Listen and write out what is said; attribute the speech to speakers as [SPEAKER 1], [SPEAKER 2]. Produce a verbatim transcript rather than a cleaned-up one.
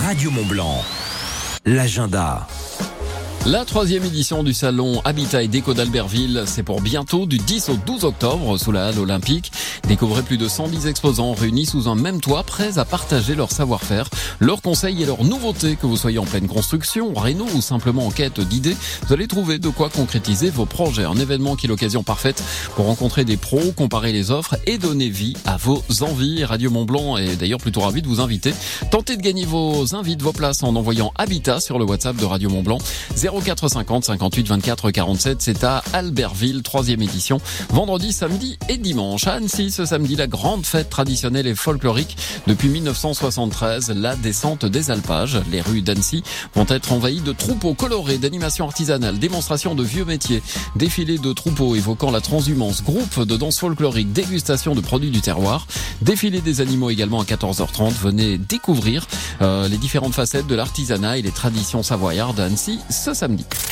[SPEAKER 1] Radio Mont-Blanc, l'agenda.
[SPEAKER 2] La troisième édition du salon Habitat et Déco d'Albertville, c'est pour bientôt du dix au douze octobre sous la halle olympique. Découvrez plus de cent dix exposants réunis sous un même toit, prêts à partager leur savoir-faire, leurs conseils et leurs nouveautés. Que vous soyez en pleine construction, réno ou simplement en quête d'idées, vous allez trouver de quoi concrétiser vos projets. Un événement qui est l'occasion parfaite pour rencontrer des pros, comparer les offres et donner vie à vos envies. Radio Mont-Blanc est d'ailleurs plutôt ravi de vous inviter. Tentez de gagner vos invites, vos places en envoyant Habitat sur le WhatsApp de Radio Mont-Blanc zéro quatre cinquante cinquante-huit vingt-quatre quarante-sept. C'est à Albertville, troisième édition, vendredi, samedi et dimanche. À Annecy, ce samedi, la grande fête traditionnelle et folklorique depuis mille neuf cent soixante-treize, la descente des alpages. Les rues d'Annecy vont être envahies de troupeaux colorés, d'animations artisanales, démonstrations de vieux métiers, défilés de troupeaux évoquant la transhumance, groupe de danse folklorique, dégustation de produits du terroir, défilé des animaux également à quatorze heures trente. Venez découvrir euh, les différentes facettes de l'artisanat et les traditions savoyardes à Annecy ce samedi.